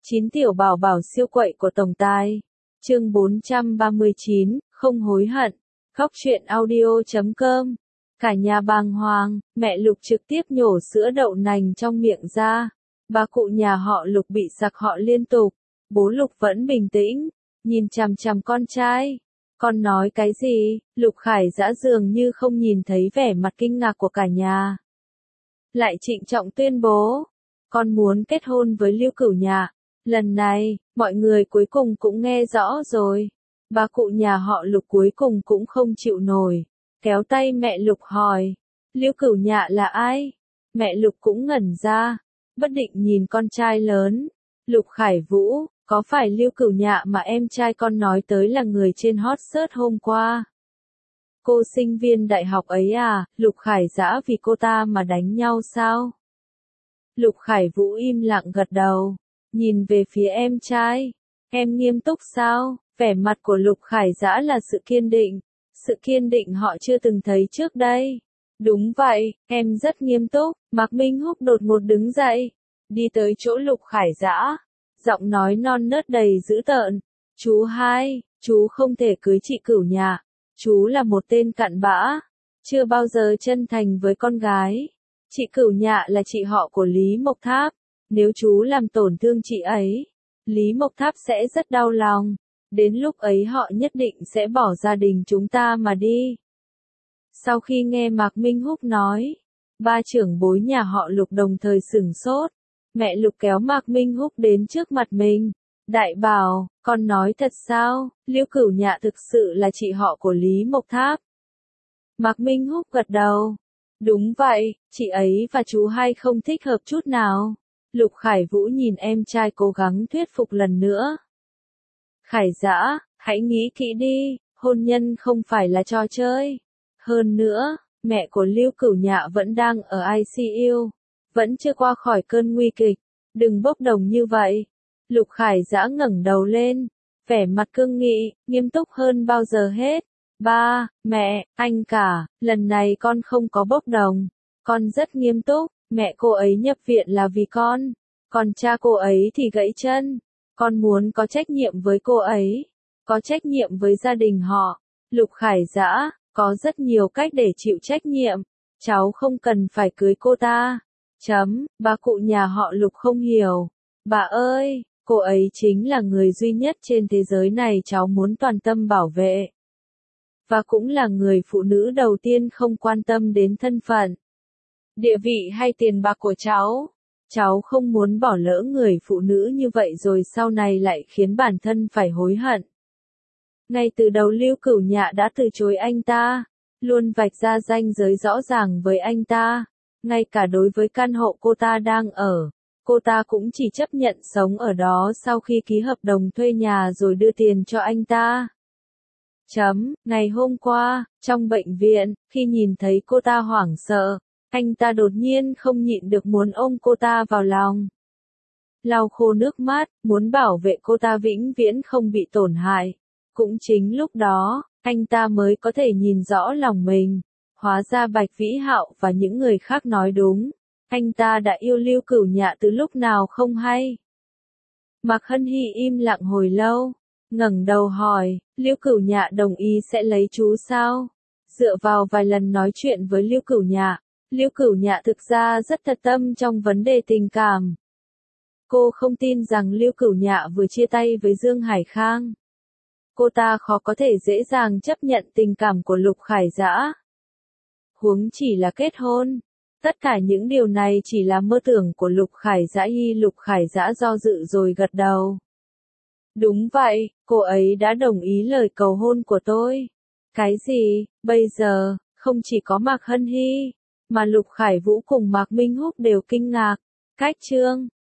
9 tiểu bảo bảo siêu quậy của tổng tài. Chương 439, không hối hận. Khóc chuyện audio.com. Cả nhà bàng hoàng, mẹ Lục trực tiếp nhổ sữa đậu nành trong miệng ra. Bà cụ nhà họ Lục bị sặc họ liên tục. Bố Lục vẫn bình tĩnh, nhìn chằm chằm con trai. Con nói cái gì? Lục Khải Dã dường như không nhìn thấy vẻ mặt kinh ngạc của cả nhà. Lại trịnh trọng tuyên bố, con muốn kết hôn với Lưu Cửu Nhạ. Lần này, mọi người cuối cùng cũng nghe rõ rồi. Bà cụ nhà họ Lục cuối cùng cũng không chịu nổi, kéo tay mẹ Lục hỏi, Lưu Cửu Nhạ là ai? Mẹ Lục cũng ngẩn ra, bất định nhìn con trai lớn. Lục Khải Vũ, có phải Lưu Cửu Nhạ mà em trai con nói tới là người trên hot search hôm qua? Cô sinh viên đại học ấy à? Lục Khải Dã vì cô ta mà đánh nhau sao? Lục Khải Vũ im lặng gật đầu, nhìn về phía em trai. Em nghiêm túc sao? Vẻ mặt của Lục Khải Dã là sự kiên định họ chưa từng thấy trước đây. Đúng vậy, em rất nghiêm túc. Mạc Minh Húc đột ngột đứng dậy, đi tới chỗ Lục Khải Dã, giọng nói non nớt đầy dữ tợn. Chú hai, chú không thể cưới chị Cửu Nhạ. Chú là một tên cặn bã, chưa bao giờ chân thành với con gái. Chị Cửu Nhạ là chị họ của Lý Mộc Tháp. Nếu chú làm tổn thương chị ấy, Lý Mộc Tháp sẽ rất đau lòng. Đến lúc ấy họ nhất định sẽ bỏ gia đình chúng ta mà đi. Sau khi nghe Mạc Minh Húc nói, ba trưởng bối nhà họ Lục đồng thời sửng sốt. Mẹ Lục kéo Mạc Minh Húc đến trước mặt mình. Đại bảo, con nói thật sao? Lưu Cửu Nhạ thực sự là chị họ của Lý Mộc Tháp. Mạc Minh Húc gật đầu. Đúng vậy, chị ấy và chú hai không thích hợp chút nào. Lục Khải Vũ nhìn em trai cố gắng thuyết phục lần nữa. Khải Dã, hãy nghĩ kỹ đi, hôn nhân không phải là trò chơi. Hơn nữa, mẹ của Lưu Cửu Nhạ vẫn đang ở ICU, vẫn chưa qua khỏi cơn nguy kịch. Đừng bốc đồng như vậy. Lục Khải Dã ngẩng đầu lên, vẻ mặt cương nghị, nghiêm túc hơn bao giờ hết. Ba, mẹ, anh cả, lần này con không có bốc đồng. Con rất nghiêm túc, mẹ cô ấy nhập viện là vì con. Còn cha cô ấy thì gãy chân. Con muốn có trách nhiệm với cô ấy, có trách nhiệm với gia đình họ. Lục Khải Dã, có rất nhiều cách để chịu trách nhiệm. Cháu không cần phải cưới cô ta. Bà cụ nhà họ Lục không hiểu. Bà ơi, cô ấy chính là người duy nhất trên thế giới này cháu muốn toàn tâm bảo vệ. Và cũng là người phụ nữ đầu tiên không quan tâm đến thân phận, địa vị hay tiền bạc của cháu. Cháu không muốn bỏ lỡ người phụ nữ như vậy rồi sau này lại khiến bản thân phải hối hận. Ngay từ đầu Lưu Cửu Nhạ đã từ chối anh ta, luôn vạch ra ranh giới rõ ràng với anh ta. Ngay cả đối với căn hộ cô ta đang ở, cô ta cũng chỉ chấp nhận sống ở đó sau khi ký hợp đồng thuê nhà rồi đưa tiền cho anh ta. Ngày hôm qua, trong bệnh viện, khi nhìn thấy cô ta hoảng sợ, anh ta đột nhiên không nhịn được muốn ôm cô ta vào lòng. Lau khô nước mắt, muốn bảo vệ cô ta vĩnh viễn không bị tổn hại. Cũng chính lúc đó, anh ta mới có thể nhìn rõ lòng mình. Hóa ra Bạch Vĩ Hạo và những người khác nói đúng. Anh ta đã yêu Lưu Cửu Nhạ từ lúc nào không hay. Mạc Hân Hy im lặng hồi lâu, ngẩng đầu hỏi, Lưu Cửu Nhạ đồng ý sẽ lấy chú sao? Dựa vào vài lần nói chuyện với Lưu Cửu Nhạ, Lưu Cửu Nhạ thực ra rất thật tâm trong vấn đề tình cảm. Cô không tin rằng Lưu Cửu Nhạ vừa chia tay với Dương Hải Khang. Cô ta khó có thể dễ dàng chấp nhận tình cảm của Lục Khải Dã. Huống chỉ là kết hôn. Tất cả những điều này chỉ là mơ tưởng của Lục Khải Dã. Lục Khải Dã do dự rồi gật đầu. Đúng vậy, cô ấy đã đồng ý lời cầu hôn của tôi. Cái gì? Bây giờ, không chỉ có Mạc Hân Hy, mà Lục Khải Vũ cùng Mạc Minh Húc đều kinh ngạc. Cách chương